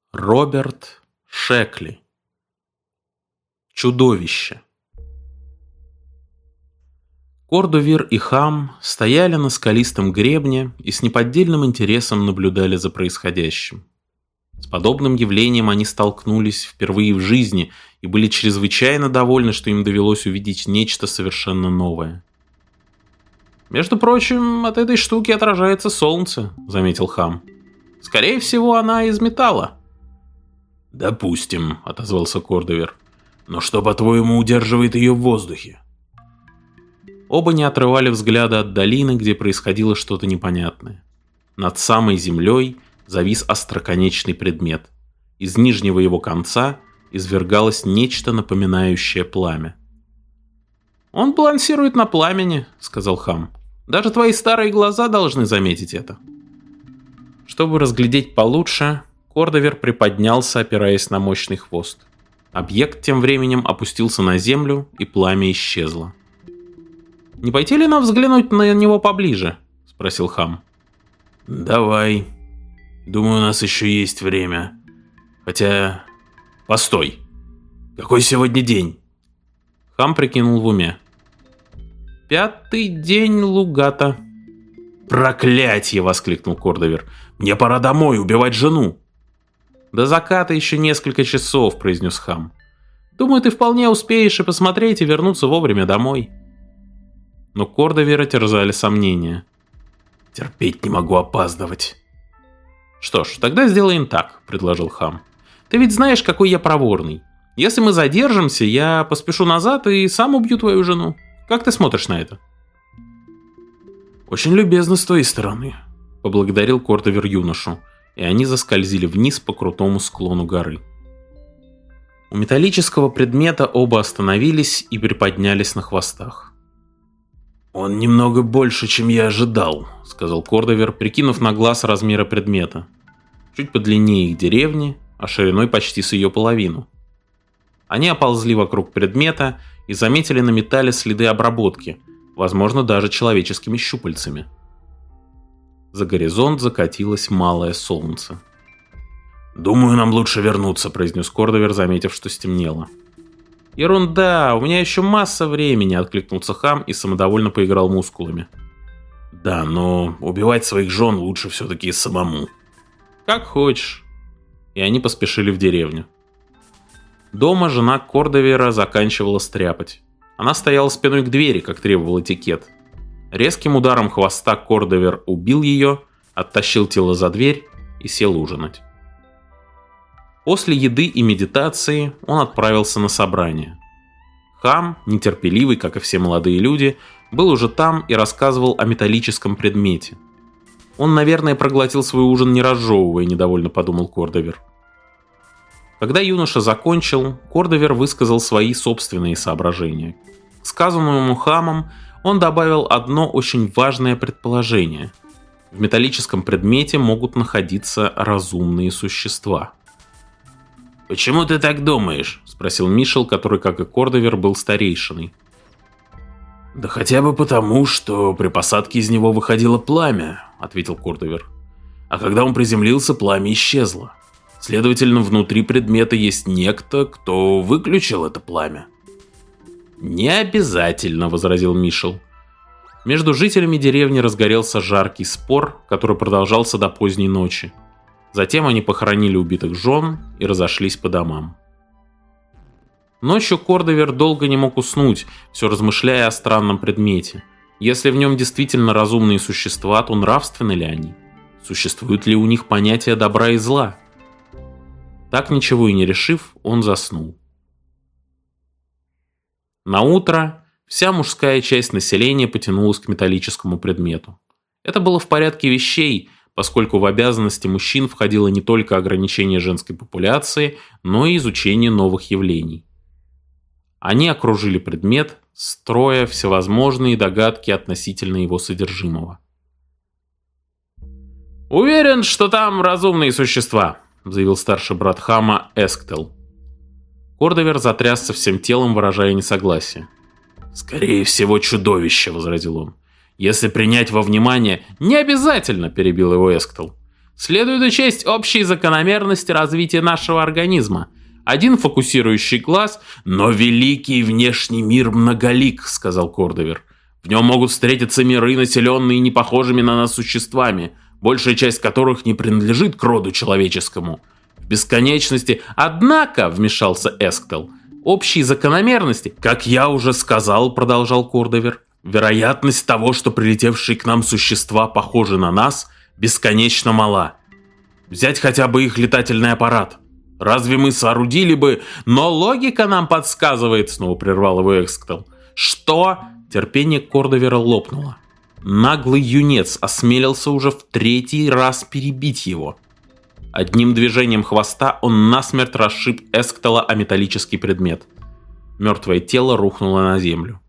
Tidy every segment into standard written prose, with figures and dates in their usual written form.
Роберт Шекли. Чудовище. Кордовир и Хам стояли на скалистом гребне и с неподдельным интересом наблюдали за происходящим. С подобным явлением они столкнулись впервые в жизни и были чрезвычайно довольны, что им довелось увидеть нечто совершенно новое. «Между прочим, от этой штуки отражается солнце», — заметил Хам. «Скорее всего, она из металла». «Допустим», — отозвался Кордовир. «Но что, по-твоему, удерживает ее в воздухе?» Оба не отрывали взгляда от долины, где происходило что-то непонятное. Над самой землей завис остроконечный предмет. Из нижнего его конца извергалось нечто напоминающее пламя. «Он балансирует на пламени», — сказал Хам. «Даже твои старые глаза должны заметить это». Чтобы разглядеть получше, Кордовир приподнялся, опираясь на мощный хвост. Объект тем временем опустился на землю, и пламя исчезло. «Не пойти ли нам взглянуть на него поближе?» — спросил Хам. «Давай. Думаю, у нас еще есть время. Хотя... Постой. Какой сегодня день?» Хам прикинул в уме. 5-й день Лугата. «Проклятье!» — воскликнул Кордовир. «Мне пора домой убивать жену!» «До заката еще несколько часов», — произнес Хам. «Думаю, ты вполне успеешь и посмотреть, и вернуться вовремя домой». Но Кордовира терзали сомнения. «Терпеть не могу опаздывать». «Что ж, тогда сделаем так», — предложил Хам. «Ты ведь знаешь, какой я проворный. Если мы задержимся, я поспешу назад и сам убью твою жену. Как ты смотришь на это?» «Очень любезно с твоей стороны», — поблагодарил Кордовир юношу, и они заскользили вниз по крутому склону горы. У металлического предмета оба остановились и приподнялись на хвостах. «Он немного больше, чем я ожидал», — сказал Кордовир, прикинув на глаз размеры предмета. Чуть подлиннее их деревни, а шириной почти с ее половину. Они оползли вокруг предмета и заметили на металле следы обработки, возможно, даже человеческими щупальцами. За горизонт закатилось малое солнце. «Думаю, нам лучше вернуться», — произнес Кордовир, заметив, что стемнело. «Ерунда, у меня еще масса времени», — откликнулся Хам и самодовольно поиграл мускулами. «Да, но убивать своих жен лучше все-таки самому». «Как хочешь». И они поспешили в деревню. Дома жена Кордовира заканчивала стряпать. Она стояла спиной к двери, как требовал этикет. Резким ударом хвоста Кордовир убил ее, оттащил тело за дверь и сел ужинать. После еды и медитации он отправился на собрание. Хам, нетерпеливый, как и все молодые люди, был уже там и рассказывал о металлическом предмете. Он, наверное, проглотил свой ужин не разжевывая, недовольно подумал Кордовир. Когда юноша закончил, Кордовир высказал свои собственные соображения. К сказанному Хамом он добавил одно очень важное предположение. В металлическом предмете могут находиться разумные существа. «Почему ты так думаешь?» — спросил Мишел, который, как и Кордовир, был старейшиной. «Да хотя бы потому, что при посадке из него выходило пламя», — ответил Кордовир. «А когда он приземлился, пламя исчезло. Следовательно, внутри предмета есть некто, кто выключил это пламя». «Не обязательно», — возразил Мишел. Между жителями деревни разгорелся жаркий спор, который продолжался до поздней ночи. Затем они похоронили убитых жен и разошлись по домам. Ночью Кордовир долго не мог уснуть, все размышляя о странном предмете. Если в нем действительно разумные существа, то нравственны ли они? Существует ли у них понятие добра и зла? Так ничего и не решив, он заснул. Наутро вся мужская часть населения потянулась к металлическому предмету. Это было в порядке вещей, поскольку в обязанности мужчин входило не только ограничение женской популяции, но и изучение новых явлений. Они окружили предмет, строя всевозможные догадки относительно его содержимого. «Уверен, что там разумные существа», — заявил старший брат Хама Эсктел. Кордовир затрясся всем телом, выражая несогласие. «Скорее всего, чудовище», — возразил он. «Если принять во внимание...» «Не обязательно», — перебил его Эсктел. следует учесть общие закономерности развития нашего организма. Один фокусирующий глаз, но великий внешний мир многолик, сказал Кордовер. В нем могут встретиться миры, населенные непохожими на нас существами, большая часть которых не принадлежит к роду человеческому. В бесконечности, однако, вмешался Эсктел, общие закономерности, как я уже сказал, продолжал Кордовер, вероятность того, что прилетевшие к нам существа похожи на нас, бесконечно мала. Взять хотя бы их летательный аппарат. Разве мы соорудили бы... Но логика нам подсказывает, снова прервал его Эсктел, что... Терпение Кордовера лопнуло. Наглый юнец осмелился уже в 3-й раз перебить его. Одним движением хвоста он насмерть расшиб Эсктела о металлический предмет. Мертвое тело рухнуло на землю.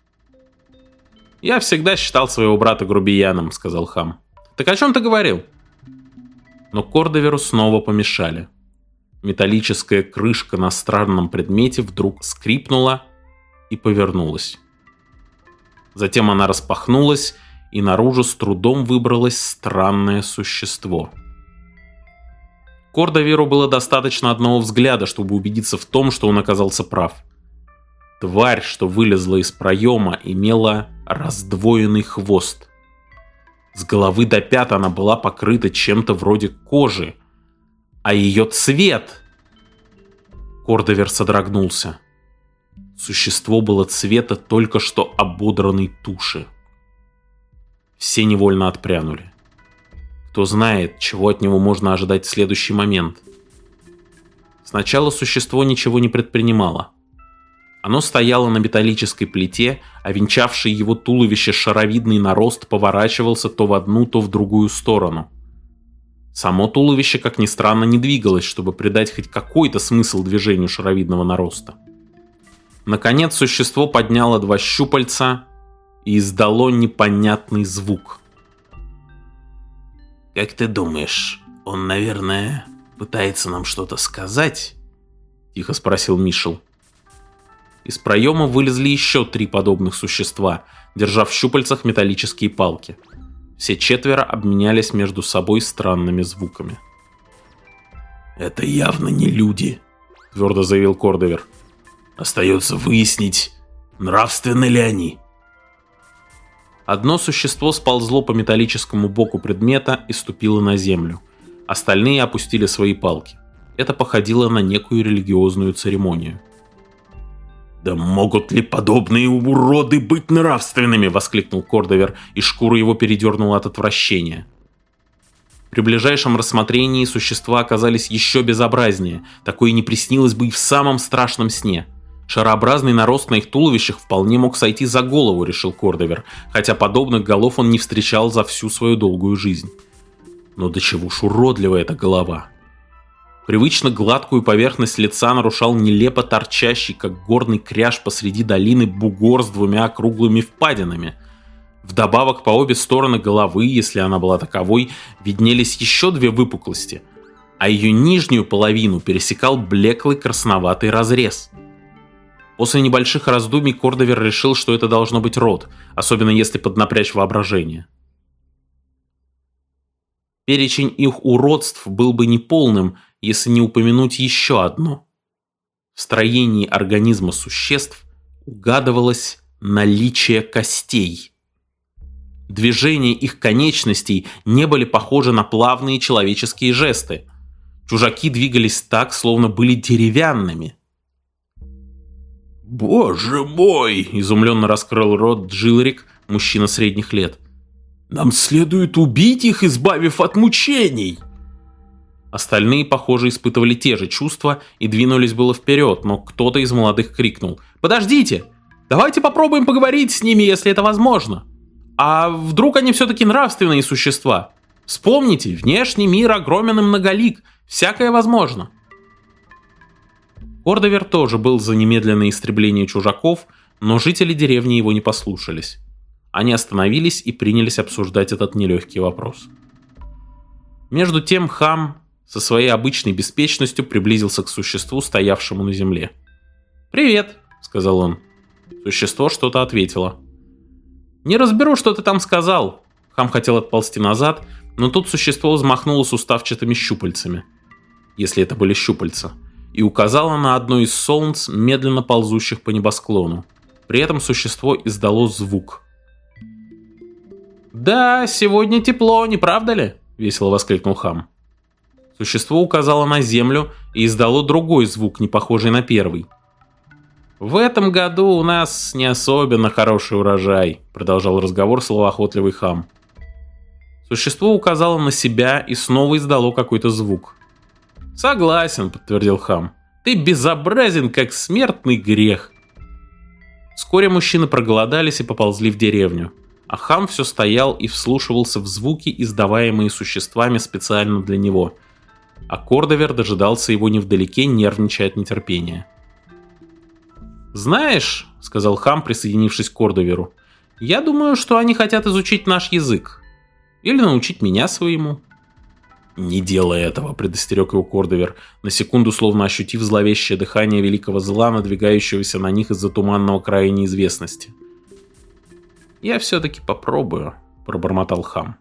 «Я всегда считал своего брата грубияном», — сказал Хам. «Так о чем ты говорил?» Но Кордоверу снова помешали. Металлическая крышка на странном предмете вдруг скрипнула и повернулась. Затем она распахнулась, и наружу с трудом выбралось странное существо. Кордоверу было достаточно одного взгляда, чтобы убедиться в том, что он оказался прав. Тварь, что вылезла из проема, имела раздвоенный хвост. С головы до пят она была покрыта чем-то вроде кожи, а ее цвет... Кордовер содрогнулся. Существо было цвета только что ободранной туши. Все невольно отпрянули. Кто знает, чего от него можно ожидать в следующий момент. Сначала существо ничего не предпринимало. Оно стояло на металлической плите, а венчавший его туловище шаровидный нарост поворачивался то в одну, то в другую сторону. Само туловище, как ни странно, не двигалось, чтобы придать хоть какой-то смысл движению шаровидного нароста. Наконец существо подняло 2 щупальца и издало непонятный звук. «Как ты думаешь, он, наверное, пытается нам что-то сказать?» — тихо спросил Мишел. Из проема вылезли еще 3 подобных существа, держа в щупальцах металлические палки. Все 4 обменялись между собой странными звуками. «Это явно не люди», — твердо заявил Кордовер. «Остается выяснить, нравственны ли они». Одно существо сползло по металлическому боку предмета и ступило на землю. Остальные опустили свои палки. Это походило на некую религиозную церемонию. «Да могут ли подобные уроды быть нравственными?» — воскликнул Кордовер, и шкуру его передернула от отвращения. При ближайшем рассмотрении существа оказались еще безобразнее. Такое не приснилось бы и в самом страшном сне. Шарообразный нарост на их туловищах вполне мог сойти за голову, решил Кордовер, хотя подобных голов он не встречал за всю свою долгую жизнь. Но до чего ж уродлива эта голова. Привычно гладкую поверхность лица нарушал нелепо торчащий, как горный кряж посреди долины, бугор с 2 круглыми впадинами. Вдобавок по обе стороны головы, если она была таковой, виднелись еще 2 выпуклости, а ее нижнюю половину пересекал блеклый красноватый разрез. После небольших раздумий Кордовер решил, что это должно быть рот, особенно если поднапрячь воображение. Перечень их уродств был бы неполным, если не упомянуть еще одно. В строении организма существ угадывалось наличие костей. Движения их конечностей не были похожи на плавные человеческие жесты. Чужаки двигались так, словно были деревянными. «Боже мой!» – изумленно раскрыл рот Джилрик, мужчина средних лет. «Нам следует убить их, избавив от мучений!» Остальные, похоже, испытывали те же чувства и двинулись было вперед, но кто-то из молодых крикнул: «Подождите! Давайте попробуем поговорить с ними, если это возможно! А вдруг они все-таки нравственные существа? Вспомните, внешний мир огромен и многолик, всякое возможно!» Кордовер тоже был за немедленное истребление чужаков, но жители деревни его не послушались. Они остановились и принялись обсуждать этот нелегкий вопрос. Между тем Хам со своей обычной беспечностью приблизился к существу, стоявшему на земле. «Привет», — сказал он. Существо что-то ответило. «Не разберу, что ты там сказал». Хам хотел отползти назад, Но тут существо взмахнуло суставчатыми щупальцами, если это были щупальца, и указало на одно из солнц, медленно ползущих по небосклону. При этом существо издало звук. «Да, сегодня тепло, не правда ли?» – весело воскликнул Хам. Существо указало на землю и издало другой звук, не похожий на первый. «В этом году у нас не особенно хороший урожай», – продолжал разговор словоохотливый Хам. Существо указало на себя и снова издало какой-то звук. «Согласен», – подтвердил Хам. «Ты безобразен, как смертный грех». Вскоре мужчины проголодались и поползли в деревню, а Хам все стоял и вслушивался в звуки, издаваемые существами специально для него, а Кордовер дожидался его невдалеке, нервничая от нетерпения. «Знаешь», — сказал Хам, присоединившись к Кордоверу, — «я думаю, что они хотят изучить наш язык. Или научить меня своему». «Не делай этого», — предостерег его Кордовер, на секунду словно ощутив зловещее дыхание великого зла, надвигающегося на них из-за туманного края неизвестности. «Я все-таки попробую», — пробормотал Хам.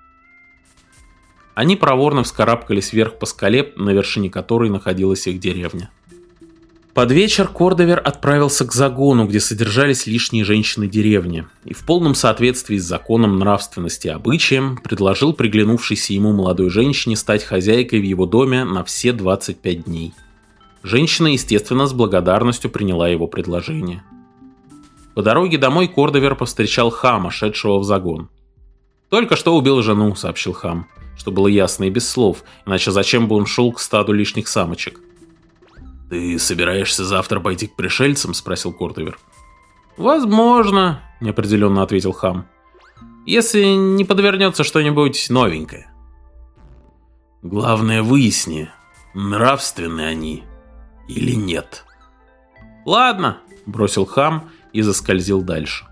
Они проворно вскарабкались вверх по скале, на вершине которой находилась их деревня. Под вечер Кордовер отправился к загону, где содержались лишние женщины деревни, и в полном соответствии с законом нравственности и обычаем предложил приглянувшейся ему молодой женщине стать хозяйкой в его доме на все 25 дней. Женщина, естественно, с благодарностью приняла его предложение. По дороге домой Кордовер повстречал Хама, шедшего в загон. «Только что убил жену», — сообщил Хам, что было ясно и без слов, иначе зачем бы он шел к стаду лишних самочек. «Ты собираешься завтра пойти к пришельцам?» – спросил Кордовер. «Возможно», – неопределенно ответил Хам. «Если не подвернется что-нибудь новенькое». «Главное, выясни, нравственны они или нет». «Ладно», – бросил Хам и заскользил дальше.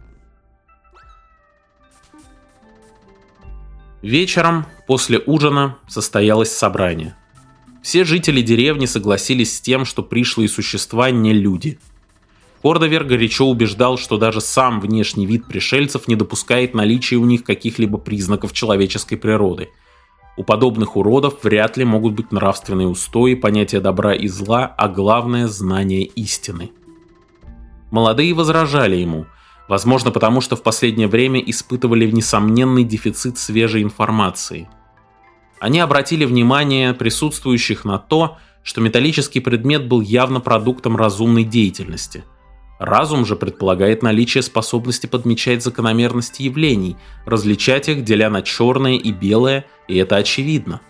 Вечером, после ужина, состоялось собрание. Все жители деревни согласились с тем, что пришлые существа не люди. Кордовер горячо убеждал, что даже сам внешний вид пришельцев не допускает наличия у них каких-либо признаков человеческой природы. У подобных уродов вряд ли могут быть нравственные устои, понятия добра и зла, а главное – знание истины. Молодые возражали ему, возможно потому, что в последнее время испытывали несомненный дефицит свежей информации. Они обратили внимание присутствующих на то, что металлический предмет был явно продуктом разумной деятельности. Разум же предполагает наличие способности подмечать закономерности явлений, различать их, деля на черное и белое, и это очевидно.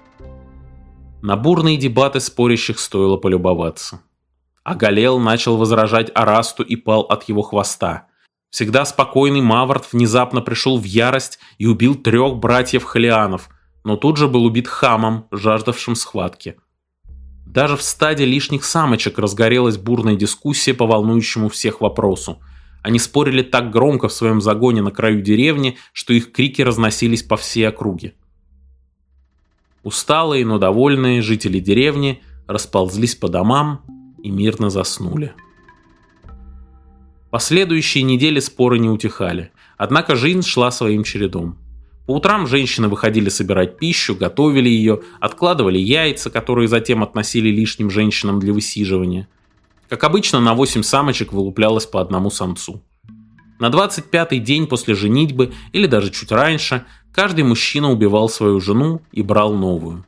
На бурные дебаты спорящих стоило полюбоваться. Агалел начал возражать Арасту и пал от его хвоста. Всегда спокойный Мавард внезапно пришел в ярость и убил 3 братьев Халианов, но тут же был убит Хамом, жаждавшим схватки. Даже в стаде лишних самочек разгорелась бурная дискуссия по волнующему всех вопросу. Они спорили так громко в своем загоне на краю деревни, что их крики разносились по всей округе. Усталые, но довольные жители деревни расползлись по домам и мирно заснули. Последующие недели споры не утихали, однако жизнь шла своим чередом. По утрам женщины выходили собирать пищу, готовили ее, откладывали яйца, которые затем относили лишним женщинам для высиживания. Как обычно, на 8 самочек вылуплялось по одному самцу. На 25-й день после женитьбы, или даже чуть раньше, каждый мужчина убивал свою жену и брал новую.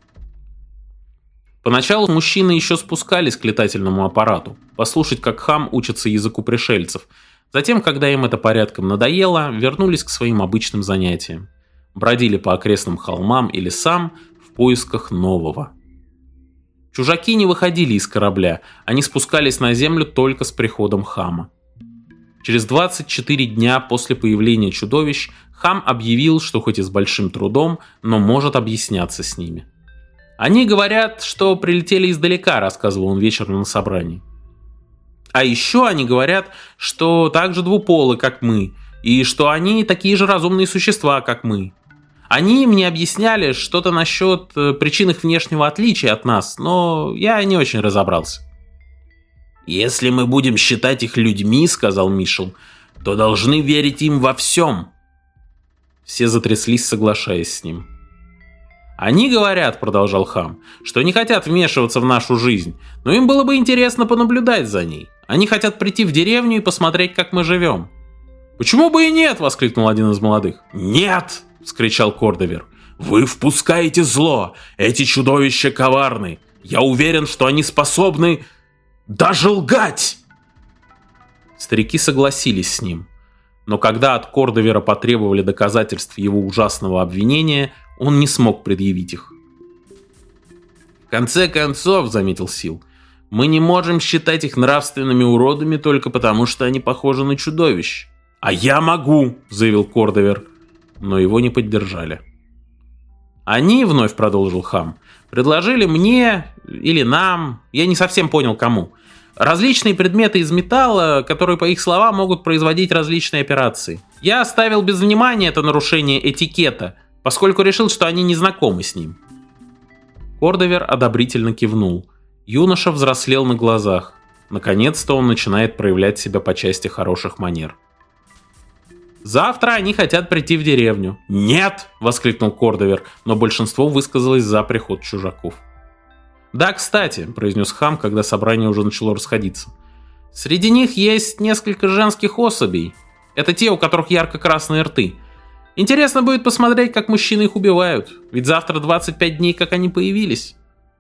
Поначалу мужчины еще спускались к летательному аппарату, послушать, как Хам учится языку пришельцев. Затем, когда им это порядком надоело, вернулись к своим обычным занятиям. Бродили по окрестным холмам и лесам в поисках нового. Чужаки не выходили из корабля, они спускались на землю только с приходом Хама. Через 24 дня после появления чудовищ Хам объявил, что хоть и с большим трудом, но может объясняться с ними. «Они говорят, что прилетели издалека», — рассказывал он вечером на собрании. «А еще они говорят, что также двуполы, как мы, и что они такие же разумные существа, как мы. Они мне объясняли что-то насчет причин их внешнего отличия от нас, но я не очень разобрался». «Если мы будем считать их людьми, — сказал Мишел, — то должны верить им во всем». Все затряслись, соглашаясь с ним. «Они говорят, — продолжал Хам, — что не хотят вмешиваться в нашу жизнь, но им было бы интересно понаблюдать за ней. Они хотят прийти в деревню и посмотреть, как мы живем». «Почему бы и нет?» — воскликнул один из молодых. «Нет!» — вскричал Кордовер. «Вы впускаете зло! Эти чудовища коварны! Я уверен, что они способны даже лгать!» Старики согласились с ним. Но когда от Кордовера потребовали доказательств его ужасного обвинения, он не смог предъявить их. «В конце концов, — заметил Сил, — мы не можем считать их нравственными уродами только потому, что они похожи на чудовищ». «А я могу!» — заявил Кордовер, но его не поддержали. «Они, — вновь продолжил Хам, — предложили мне или нам, я не совсем понял кому, различные предметы из металла, которые, по их словам, могут производить различные операции. Я оставил без внимания это нарушение этикета, поскольку решил, что они не знакомы с ним». Кордовер одобрительно кивнул. Юноша взрослел на глазах. Наконец-то он начинает проявлять себя по части хороших манер. «Завтра они хотят прийти в деревню». «Нет!» — воскликнул Кордовер, но большинство высказалось за приход чужаков. «Да, кстати, — произнес Хам, когда собрание уже начало расходиться, — среди них есть несколько женских особей. Это те, у которых ярко-красные рты. Интересно будет посмотреть, как мужчины их убивают, ведь завтра 25 дней, как они появились».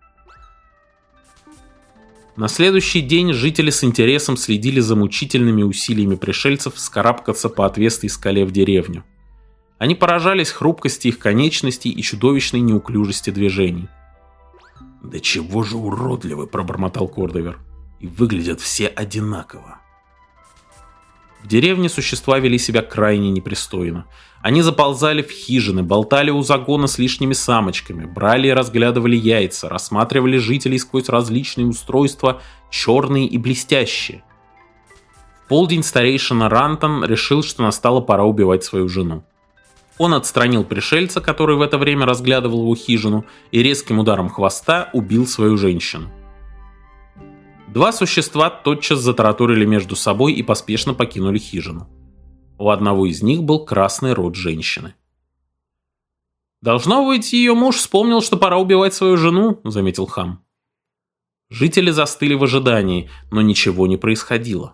На следующий день жители с интересом следили за мучительными усилиями пришельцев вскарабкаться по отвесной скале в деревню. Они поражались хрупкости их конечностей и чудовищной неуклюжести движений. «Да чего же уродливы!» — пробормотал Кордовер. «И выглядят все одинаково». В деревне существа вели себя крайне непристойно. Они заползали в хижины, болтали у загона с лишними самочками, брали и разглядывали яйца, рассматривали жителей сквозь различные устройства, черные и блестящие. В полдень старейшина Рантон решил, что настала пора убивать свою жену. Он отстранил пришельца, который в это время разглядывал его хижину, и резким ударом хвоста убил свою женщину. Два существа тотчас затараторили между собой и поспешно покинули хижину. У одного из них был красный рот женщины. «Должно быть, ее муж вспомнил, что пора убивать свою жену», — заметил Хам. Жители застыли в ожидании, но ничего не происходило.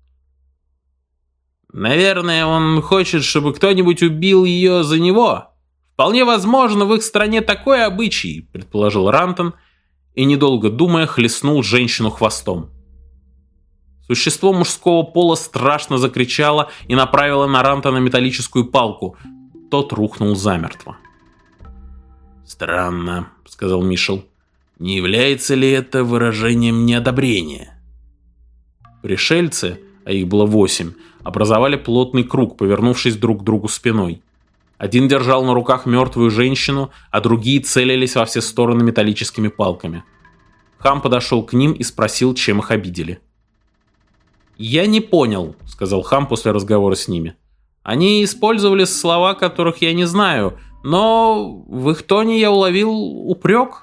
«Наверное, он хочет, чтобы кто-нибудь убил ее за него. Вполне возможно, в их стране такой обычай», — предположил Рантон, и, недолго думая, хлестнул женщину хвостом. Существо мужского пола страшно закричало и направило на Рантона металлическую палку. Тот рухнул замертво. «Странно», — сказал Мишел. «Не является ли это выражением неодобрения?» Пришельцы, а их было 8, образовали плотный круг, повернувшись друг к другу спиной. Один держал на руках мертвую женщину, а другие целились во все стороны металлическими палками. Хам подошел к ним и спросил, чем их обидели. «Я не понял», — сказал Хам после разговора с ними. «Они использовали слова, которых я не знаю, но в их тоне я уловил упрек».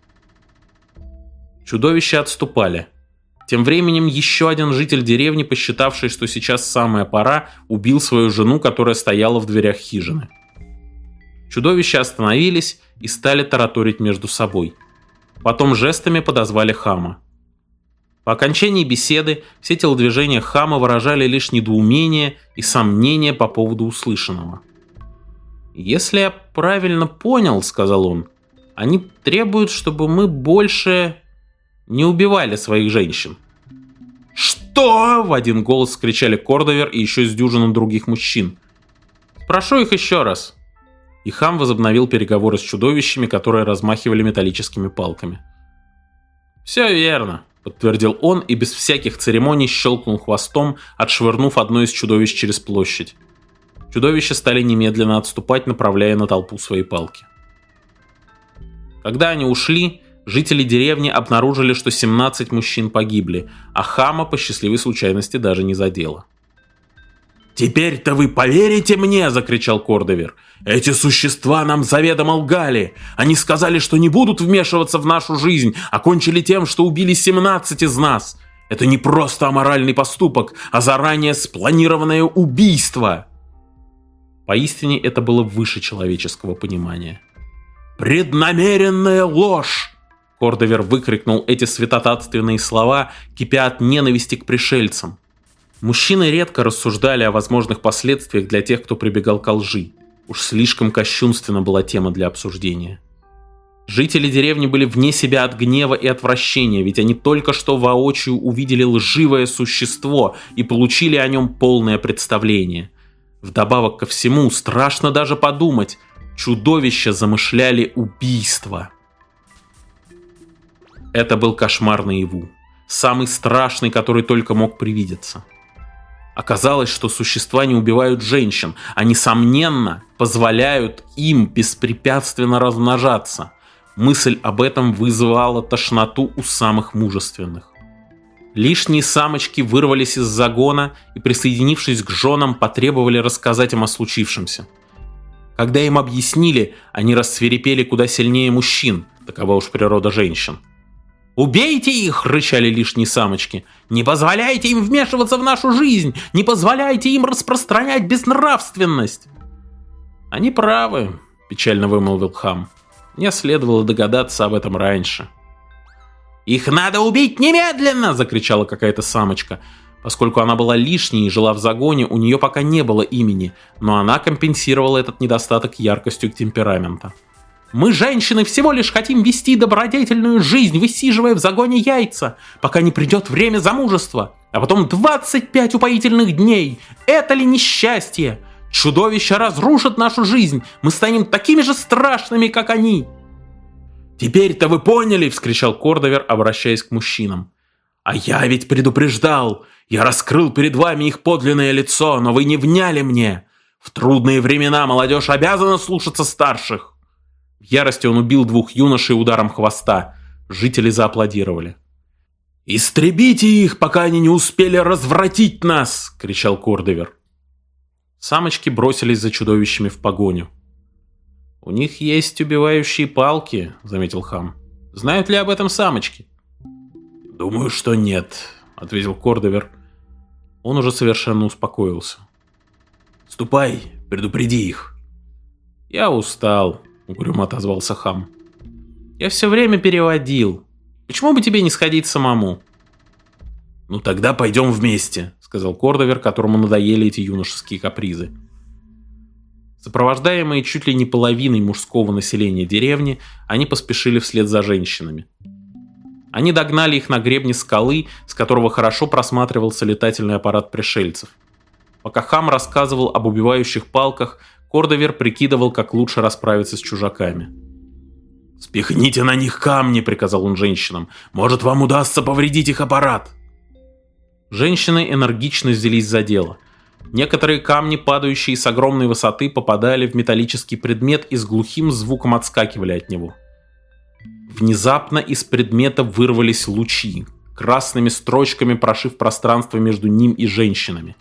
Чудовища отступали. Тем временем еще один житель деревни, посчитавший, что сейчас самая пора, убил свою жену, которая стояла в дверях хижины. Чудовища остановились и стали тараторить между собой. Потом жестами подозвали Хама. По окончании беседы все телодвижения Хама выражали лишь недоумение и сомнение по поводу услышанного. «Если я правильно понял, — сказал он, — они требуют, чтобы мы больше не убивали своих женщин». «Что?» — в один голос кричали Кордовер и еще с дюжиной других мужчин. «Спрошу их еще раз». И Хам возобновил переговоры с чудовищами, которые размахивали металлическими палками. «Все верно», — подтвердил он и без всяких церемоний щелкнул хвостом, отшвырнув одно из чудовищ через площадь. Чудовища стали немедленно отступать, направляя на толпу свои палки. Когда они ушли, жители деревни обнаружили, что 17 мужчин погибли, а Хама по счастливой случайности даже не задело. «Теперь-то вы поверите мне!» — закричал Кордовер. «Эти существа нам заведомо лгали. Они сказали, что не будут вмешиваться в нашу жизнь, а кончили тем, что убили 17 из нас. Это не просто аморальный поступок, а заранее спланированное убийство!» Поистине это было выше человеческого понимания. «Преднамеренная ложь!» Кордовер выкрикнул эти святотатственные слова, кипя от ненависти к пришельцам. Мужчины редко рассуждали о возможных последствиях для тех, кто прибегал ко лжи. Уж слишком кощунственна была тема для обсуждения. Жители деревни были вне себя от гнева и отвращения, ведь они только что воочию увидели лживое существо и получили о нем полное представление. Вдобавок ко всему, страшно даже подумать, чудовища замышляли убийство. Это был кошмар наяву, самый страшный, который только мог привидеться. Оказалось, что существа не убивают женщин, а несомненно позволяют им беспрепятственно размножаться. Мысль об этом вызывала тошноту у самых мужественных. Лишние самочки вырвались из загона и, присоединившись к женам, потребовали рассказать им о случившемся. Когда им объяснили, они рассвирепели куда сильнее мужчин, такова уж природа женщин. «Убейте их!» – рычали лишние самочки. «Не позволяйте им вмешиваться в нашу жизнь! Не позволяйте им распространять безнравственность!» «Они правы», – печально вымолвил Хам. «Мне следовало догадаться об этом раньше». «Их надо убить немедленно!» – закричала какая-то самочка. Поскольку она была лишней и жила в загоне, у нее пока не было имени, но она компенсировала этот недостаток яркостью темперамента. «Мы, женщины, всего лишь хотим вести добродетельную жизнь, высиживая в загоне яйца, пока не придет время замужества, а потом 25 упоительных дней. Это ли несчастье? Чудовища разрушат нашу жизнь, мы станем такими же страшными, как они!» «Теперь-то вы поняли!» – вскричал Кордовер, обращаясь к мужчинам. «А я ведь предупреждал! Я раскрыл перед вами их подлинное лицо, но вы не вняли мне! В трудные времена молодежь обязана слушаться старших!» В ярости он убил двух юношей ударом хвоста. Жители зааплодировали. «Истребите их, пока они не успели развратить нас!» – кричал Кордовер. Самочки бросились за чудовищами в погоню. «У них есть убивающие палки», – заметил Хам. «Знают ли об этом самочки?» «Думаю, что нет», – ответил Кордовер. Он уже совершенно успокоился. «Ступай, предупреди их». «Я устал», — угрюмо отозвался Хам. «Я все время переводил. Почему бы тебе не сходить самому?» «Ну тогда пойдем вместе», — сказал Кордовер, которому надоели эти юношеские капризы. Сопровождаемые чуть ли не половиной мужского населения деревни, они поспешили вслед за женщинами. Они догнали их на гребне скалы, с которого хорошо просматривался летательный аппарат пришельцев. Пока Хам рассказывал об убивающих палках, Кордовер прикидывал, как лучше расправиться с чужаками. «Спихните на них камни», — приказал он женщинам. «Может, вам удастся повредить их аппарат». Женщины энергично взялись за дело. Некоторые камни, падающие с огромной высоты, попадали в металлический предмет и с глухим звуком отскакивали от него. Внезапно из предмета вырвались лучи, красными строчками прошив пространство между ним и женщинами.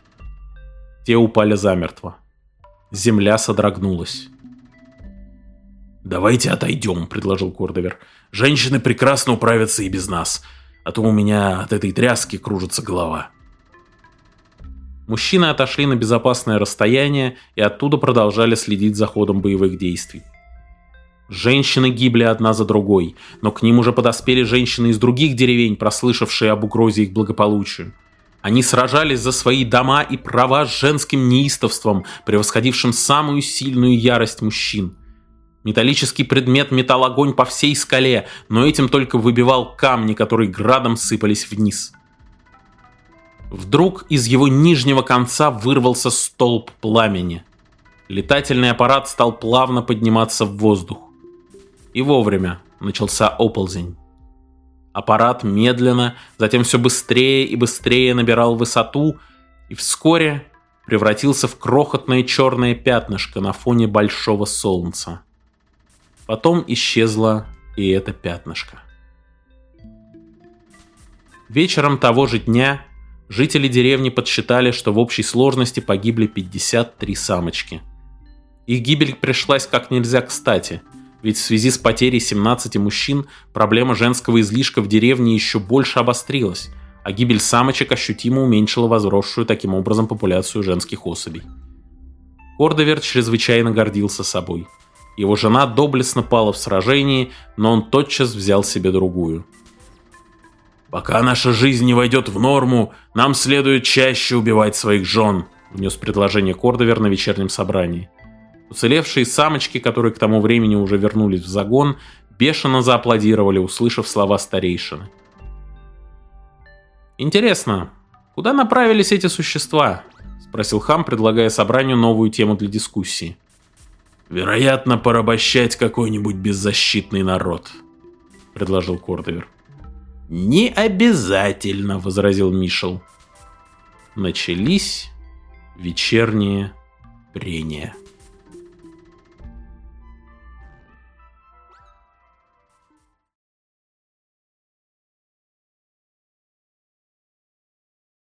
Те упали замертво. Земля содрогнулась. «Давайте отойдем», — предложил Кордовер. «Женщины прекрасно управятся и без нас, а то у меня от этой тряски кружится голова». Мужчины отошли на безопасное расстояние и оттуда продолжали следить за ходом боевых действий. Женщины гибли одна за другой, но к ним уже подоспели женщины из других деревень, прослышавшие об угрозе их благополучию. Они сражались за свои дома и права с женским неистовством, превосходившим самую сильную ярость мужчин. Металлический предмет метал огонь по всей скале, но этим только выбивал камни, которые градом сыпались вниз. Вдруг из его нижнего конца вырвался столб пламени. Летательный аппарат стал плавно подниматься в воздух. И вовремя начался оползень. Аппарат медленно, затем все быстрее и быстрее набирал высоту и вскоре превратился в крохотное черное пятнышко на фоне большого солнца. Потом исчезло и это пятнышко. Вечером того же дня жители деревни подсчитали, что в общей сложности погибли 53 самочки. Их гибель пришлась как нельзя кстати, ведь в связи с потерей 17 мужчин проблема женского излишка в деревне еще больше обострилась, а гибель самочек ощутимо уменьшила возросшую таким образом популяцию женских особей. Кордовер чрезвычайно гордился собой. Его жена доблестно пала в сражении, но он тотчас взял себе другую. «Пока наша жизнь не войдет в норму, нам следует чаще убивать своих жен», внес предложение Кордовер на вечернем собрании. Уцелевшие самочки, которые к тому времени уже вернулись в загон, бешено зааплодировали, услышав слова старейшины. «Интересно, куда направились эти существа?» – спросил Хам, предлагая собранию новую тему для дискуссии. «Вероятно, порабощать какой-нибудь беззащитный народ», – предложил Кордовер. «Не обязательно», – возразил Мишел. Начались вечерние прения.